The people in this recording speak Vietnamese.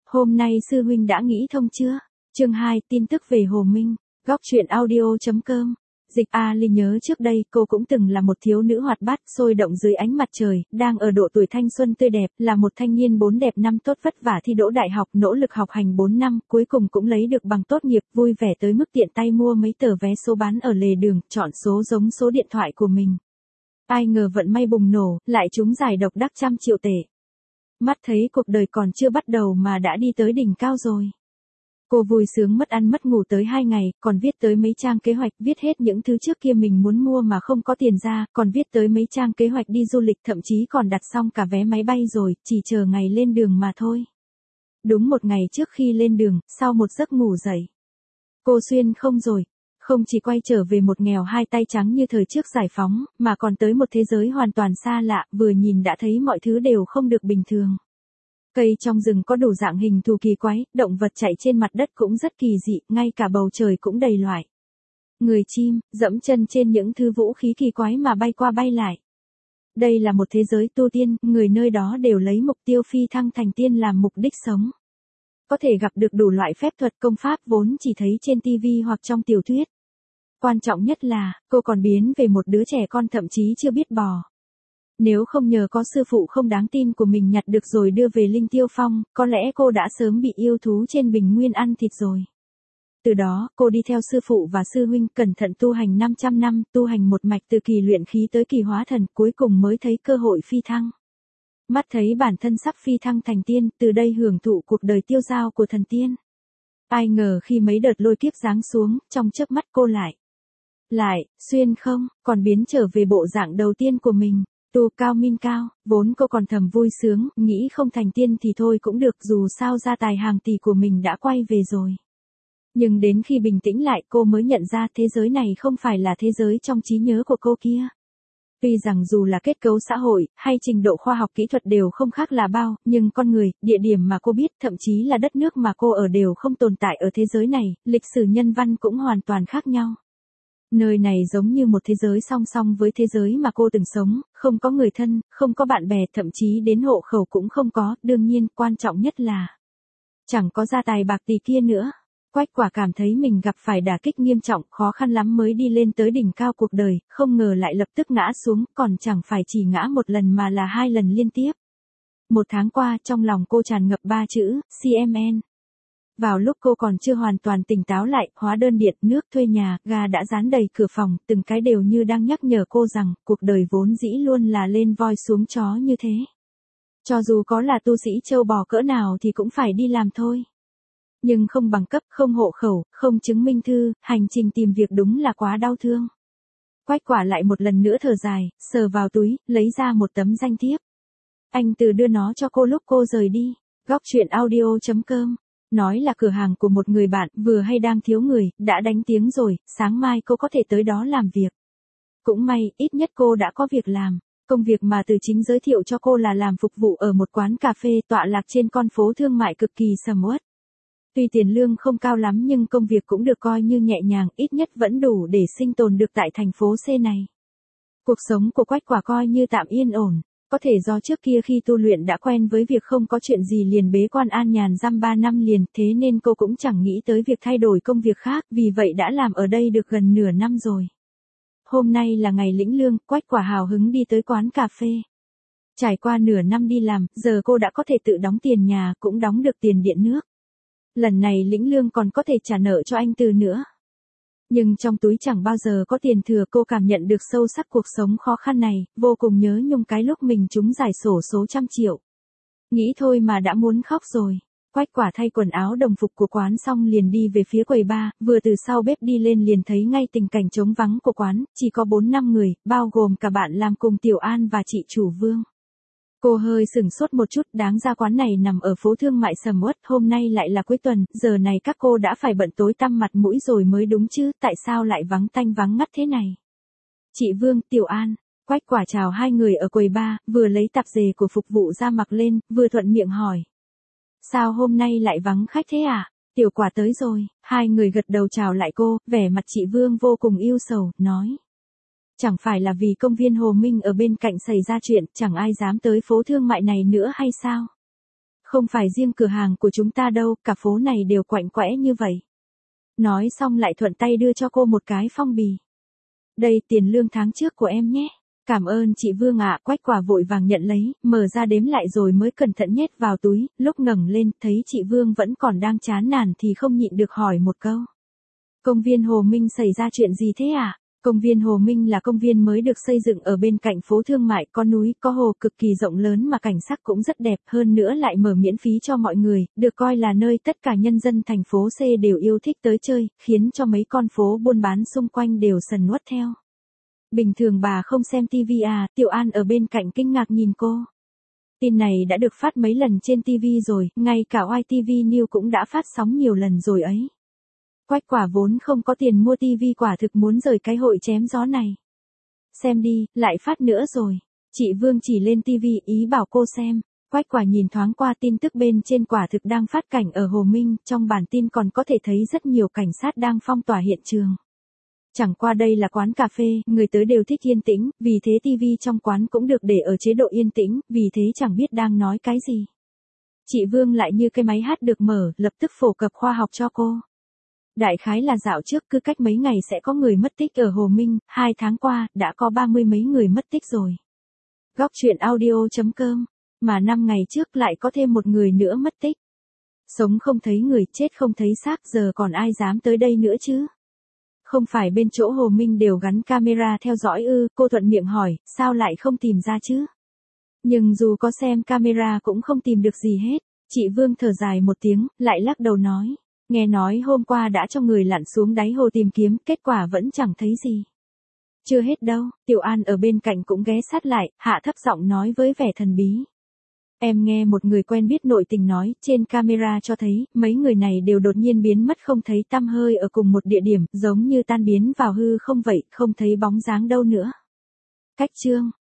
Hôm nay sư huynh đã nghĩ thông chưa? Chương 2, tin tức về Hồ Minh. Góc truyện audio.com. Dịch A Ly nhớ trước đây cô cũng từng là một thiếu nữ hoạt bát, sôi động dưới ánh mặt trời, đang ở độ tuổi thanh xuân tươi đẹp, là một thanh niên 4 đẹp năm tốt vất vả thi đỗ đại học, nỗ lực học hành 4 năm, cuối cùng cũng lấy được bằng tốt nghiệp, vui vẻ tới mức tiện tay mua mấy tờ vé số bán ở lề đường, chọn số giống số điện thoại của mình. Ai ngờ vận may bùng nổ, lại trúng giải độc đắc 100 triệu tệ. Mắt thấy cuộc đời còn chưa bắt đầu mà đã đi tới đỉnh cao rồi. Cô vui sướng mất ăn mất ngủ tới 2 ngày, còn viết tới mấy trang kế hoạch, viết hết những thứ trước kia mình muốn mua mà không có tiền ra, còn viết tới mấy trang kế hoạch đi du lịch, thậm chí còn đặt xong cả vé máy bay rồi, chỉ chờ ngày lên đường mà thôi. Đúng một ngày trước khi lên đường, sau một giấc ngủ dậy, cô xuyên không rồi. Không chỉ quay trở về một nghèo hai tay trắng như thời trước giải phóng, mà còn tới một thế giới hoàn toàn xa lạ, vừa nhìn đã thấy mọi thứ đều không được bình thường. Cây trong rừng có đủ dạng hình thù kỳ quái, động vật chạy trên mặt đất cũng rất kỳ dị, ngay cả bầu trời cũng đầy loại. Người chim, dẫm chân trên những thứ vũ khí kỳ quái mà bay qua bay lại. Đây là một thế giới tu tiên, người nơi đó đều lấy mục tiêu phi thăng thành tiên làm mục đích sống. Có thể gặp được đủ loại phép thuật công pháp vốn chỉ thấy trên TV hoặc trong tiểu thuyết. Quan trọng nhất là, cô còn biến về một đứa trẻ con thậm chí chưa biết bò. Nếu không nhờ có sư phụ không đáng tin của mình nhặt được rồi đưa về Linh Tiêu Phong, có lẽ cô đã sớm bị yêu thú trên bình nguyên ăn thịt rồi. Từ đó, cô đi theo sư phụ và sư huynh cẩn thận tu hành 500 năm, tu hành một mạch từ kỳ luyện khí tới kỳ hóa thần, cuối cùng mới thấy cơ hội phi thăng. Mắt thấy bản thân sắp phi thăng thành tiên, từ đây hưởng thụ cuộc đời tiêu dao của thần tiên. Ai ngờ khi mấy đợt lôi kiếp giáng xuống, trong chớp mắt cô lại, xuyên không, còn biến trở về bộ dạng đầu tiên của mình. Tu cao min cao, vốn cô còn thầm vui sướng, nghĩ không thành tiên thì thôi cũng được, dù sao gia tài hàng tỷ của mình đã quay về rồi. Nhưng đến khi bình tĩnh lại cô mới nhận ra thế giới này không phải là thế giới trong trí nhớ của cô kia. Tuy rằng dù là kết cấu xã hội, hay trình độ khoa học kỹ thuật đều không khác là bao, nhưng con người, địa điểm mà cô biết, thậm chí là đất nước mà cô ở đều không tồn tại ở thế giới này, lịch sử nhân văn cũng hoàn toàn khác nhau. Nơi này giống như một thế giới song song với thế giới mà cô từng sống, không có người thân, không có bạn bè, thậm chí đến hộ khẩu cũng không có, đương nhiên, quan trọng nhất là chẳng có gia tài bạc tỷ kia nữa. Quách Quả cảm thấy mình gặp phải đả kích nghiêm trọng, khó khăn lắm mới đi lên tới đỉnh cao cuộc đời, không ngờ lại lập tức ngã xuống, còn chẳng phải chỉ ngã một lần mà là 2 lần liên tiếp. 1 tháng qua, trong lòng cô tràn ngập 3 chữ, CMN. Vào lúc cô còn chưa hoàn toàn tỉnh táo lại, hóa đơn điện, nước thuê nhà, ga đã dán đầy cửa phòng, từng cái đều như đang nhắc nhở cô rằng, cuộc đời vốn dĩ luôn là lên voi xuống chó như thế. Cho dù có là tu sĩ trâu bò cỡ nào thì cũng phải đi làm thôi. Nhưng không bằng cấp, không hộ khẩu, không chứng minh thư, hành trình tìm việc đúng là quá đau thương. Quách Quả lại một lần nữa thở dài, sờ vào túi, lấy ra một tấm danh thiếp. Anh Từ đưa nó cho cô lúc cô rời đi. Góc truyện audio.com. Nói là cửa hàng của một người bạn, vừa hay đang thiếu người, đã đánh tiếng rồi, sáng mai cô có thể tới đó làm việc. Cũng may, ít nhất cô đã có việc làm. Công việc mà Từ chính giới thiệu cho cô là làm phục vụ ở một quán cà phê tọa lạc trên con phố thương mại cực kỳ sầm uất. Tuy tiền lương không cao lắm nhưng công việc cũng được coi như nhẹ nhàng, ít nhất vẫn đủ để sinh tồn được tại thành phố C này. Cuộc sống của Quách Quả coi như tạm yên ổn. Có thể do trước kia khi tu luyện đã quen với việc không có chuyện gì liền bế quan an nhàn dăm 3 năm liền, thế nên cô cũng chẳng nghĩ tới việc thay đổi công việc khác, vì vậy đã làm ở đây được gần nửa năm rồi. Hôm nay là ngày lĩnh lương, Quách Quả hào hứng đi tới quán cà phê. Trải qua nửa năm đi làm, giờ cô đã có thể tự đóng tiền nhà, cũng đóng được tiền điện nước. Lần này lĩnh lương còn có thể trả nợ cho anh Từ nữa. Nhưng trong túi chẳng bao giờ có tiền thừa, cô cảm nhận được sâu sắc cuộc sống khó khăn này, vô cùng nhớ nhung cái lúc mình trúng giải xổ số 100 triệu. Nghĩ thôi mà đã muốn khóc rồi. Quách Quả thay quần áo đồng phục của quán xong liền đi về phía quầy bar, vừa từ sau bếp đi lên liền thấy ngay tình cảnh trống vắng của quán, chỉ có 4-5 người, bao gồm cả bạn làm cùng Tiểu An và chị chủ Vương. Cô hơi sửng sốt một chút, đáng ra quán này nằm ở phố thương mại sầm uất, hôm nay lại là cuối tuần, giờ này các cô đã phải bận tối tăm mặt mũi rồi mới đúng chứ, tại sao lại vắng tanh vắng ngắt thế này? Chị Vương, Tiểu An, Quách Quả chào hai người ở quầy bar, vừa lấy tạp dề của phục vụ ra mặc lên, vừa thuận miệng hỏi. Sao hôm nay lại vắng khách thế à? Tiểu Quả tới rồi, hai người gật đầu chào lại cô, vẻ mặt chị Vương vô cùng ưu sầu, nói. Chẳng phải là vì công viên Hồ Minh ở bên cạnh xảy ra chuyện, chẳng ai dám tới phố thương mại này nữa hay sao? Không phải riêng cửa hàng của chúng ta đâu, cả phố này đều quạnh quẽ như vậy. Nói xong lại thuận tay đưa cho cô một cái phong bì. Đây tiền lương tháng trước của em nhé. Cảm ơn chị Vương ạ. Quách Quả vội vàng nhận lấy, mở ra đếm lại rồi mới cẩn thận nhét vào túi, lúc ngẩng lên thấy chị Vương vẫn còn đang chán nản thì không nhịn được hỏi một câu. Công viên Hồ Minh xảy ra chuyện gì thế ạ? Công viên Hồ Minh là công viên mới được xây dựng ở bên cạnh phố thương mại, có núi, có hồ cực kỳ rộng lớn mà cảnh sắc cũng rất đẹp, hơn nữa lại mở miễn phí cho mọi người, được coi là nơi tất cả nhân dân thành phố C đều yêu thích tới chơi, khiến cho mấy con phố buôn bán xung quanh đều sần nuốt theo. Bình thường bà không xem TV à? Tiểu An ở bên cạnh kinh ngạc nhìn cô. Tin này đã được phát mấy lần trên TV rồi, ngay cả YTV News cũng đã phát sóng nhiều lần rồi ấy. Quách Quả vốn không có tiền mua TV quả thực muốn rời cái hội chém gió này. Xem đi, lại phát nữa rồi. Chị Vương chỉ lên TV ý bảo cô xem. Quách Quả nhìn thoáng qua tin tức bên trên quả thực đang phát cảnh ở Hồ Minh, trong bản tin còn có thể thấy rất nhiều cảnh sát đang phong tỏa hiện trường. Chẳng qua đây là quán cà phê, người tới đều thích yên tĩnh, vì thế TV trong quán cũng được để ở chế độ yên tĩnh, vì thế chẳng biết đang nói cái gì. Chị Vương lại như cái máy hát được mở, lập tức phổ cập khoa học cho cô. Đại khái là dạo trước cứ cách mấy ngày sẽ có người mất tích ở Hồ Minh, 2 tháng qua, đã có 30 mấy người mất tích rồi. Góc truyện audio.com, mà 5 ngày trước lại có thêm một người nữa mất tích. Sống không thấy người, chết không thấy xác, giờ còn ai dám tới đây nữa chứ? Không phải bên chỗ Hồ Minh đều gắn camera theo dõi ư? Cô thuận miệng hỏi, sao lại không tìm ra chứ? Nhưng dù có xem camera cũng không tìm được gì hết. Chị Vương thở dài một tiếng, lại lắc đầu nói. Nghe nói hôm qua đã cho người lặn xuống đáy hồ tìm kiếm, kết quả vẫn chẳng thấy gì. Chưa hết đâu, Tiểu An ở bên cạnh cũng ghé sát lại, hạ thấp giọng nói với vẻ thần bí. Em nghe một người quen biết nội tình nói, trên camera cho thấy, mấy người này đều đột nhiên biến mất không thấy tăm hơi ở cùng một địa điểm, giống như tan biến vào hư không vậy, không thấy bóng dáng đâu nữa. Cách chương